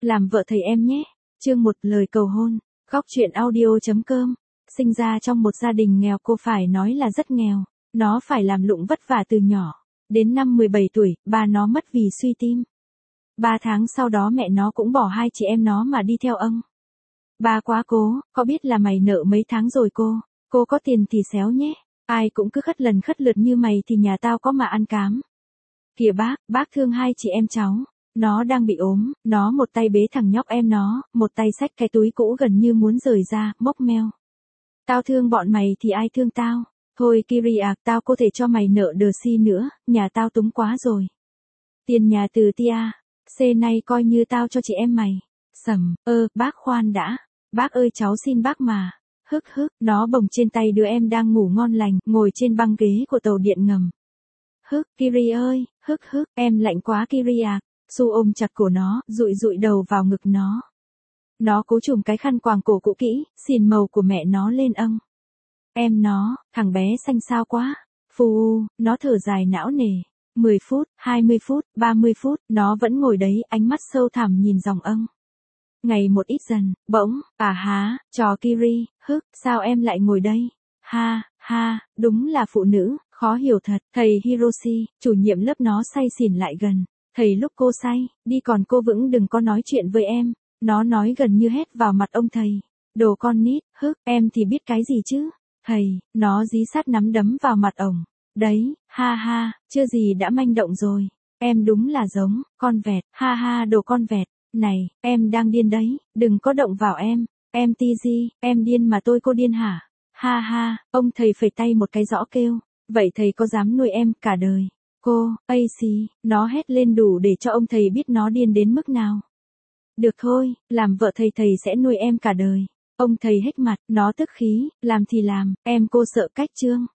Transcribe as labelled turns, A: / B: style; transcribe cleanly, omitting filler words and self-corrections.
A: làm vợ thầy em nhé. Chương 1 lời cầu hôn. Góc truyện audio.com. Sinh ra trong một gia đình nghèo, cô phải nói là rất nghèo. Nó phải làm lụng vất vả từ nhỏ. Đến năm 17 tuổi, ba nó mất vì suy tim. 3 tháng sau đó mẹ nó cũng bỏ hai chị em nó mà đi theo ông. Ba quá cố, có biết là mày nợ mấy tháng rồi cô có tiền thì xéo nhé. Ai cũng cứ khất lần khất lượt như mày thì nhà tao có mà ăn cám. Kìa bác thương hai chị em cháu. Nó đang bị ốm, nó một tay bế thằng nhóc em nó, một tay xách cái túi cũ gần như muốn rời ra, mốc meo. Tao thương bọn mày thì ai thương tao? Thôi Kiri à, tao có thể cho mày nợ đờ si nữa, nhà tao túng quá rồi. Tiền nhà từ tia, C này coi như tao cho chị em mày. Sầm, bác khoan đã. Bác ơi cháu xin bác mà. Hức, nó bồng trên tay đứa em đang ngủ ngon lành, ngồi trên băng ghế của tàu điện ngầm. Hức, Kiri ơi, hức, em lạnh quá Kiri à. Su ôm chặt cổ nó, dụi đầu vào ngực nó. Nó cố trùm cái khăn quàng cổ cũ kỹ, xìn màu của mẹ nó lên âng. Em nó, thằng bé xanh xao quá. Phù, nó thở dài não nề. 10 phút, 20 phút, 30 phút, nó vẫn ngồi đấy, ánh mắt sâu thẳm nhìn dòng âng. Ngày một ít dần, bỗng, trò Kiri, sao em lại ngồi đây? Ha, đúng là phụ nữ, khó hiểu thật. Thầy Hiroshi, chủ nhiệm lớp nó say xỉn lại gần. Thầy lúc cô say, đi còn cô vững đừng có nói chuyện với em. Nó nói gần như hét vào mặt ông thầy. Đồ con nít, em thì biết cái gì chứ? Thầy, nó dí sát nắm đấm vào mặt ổng. Đấy, ha, chưa gì đã manh động rồi. Em đúng là giống, con vẹt, ha, đồ con vẹt. Này, em đang điên đấy, đừng có động vào em. Em TG, em điên mà tôi cô điên hả? Ha, ông thầy phẩy tay một cái rõ kêu. Vậy thầy có dám nuôi em cả đời? Cô, AC, nó hét lên đủ để cho ông thầy biết nó điên đến mức nào. Được thôi, làm vợ thầy sẽ nuôi em cả đời. Ông thầy hếch mặt, nó tức khí, làm thì làm, em cô sợ cách trương.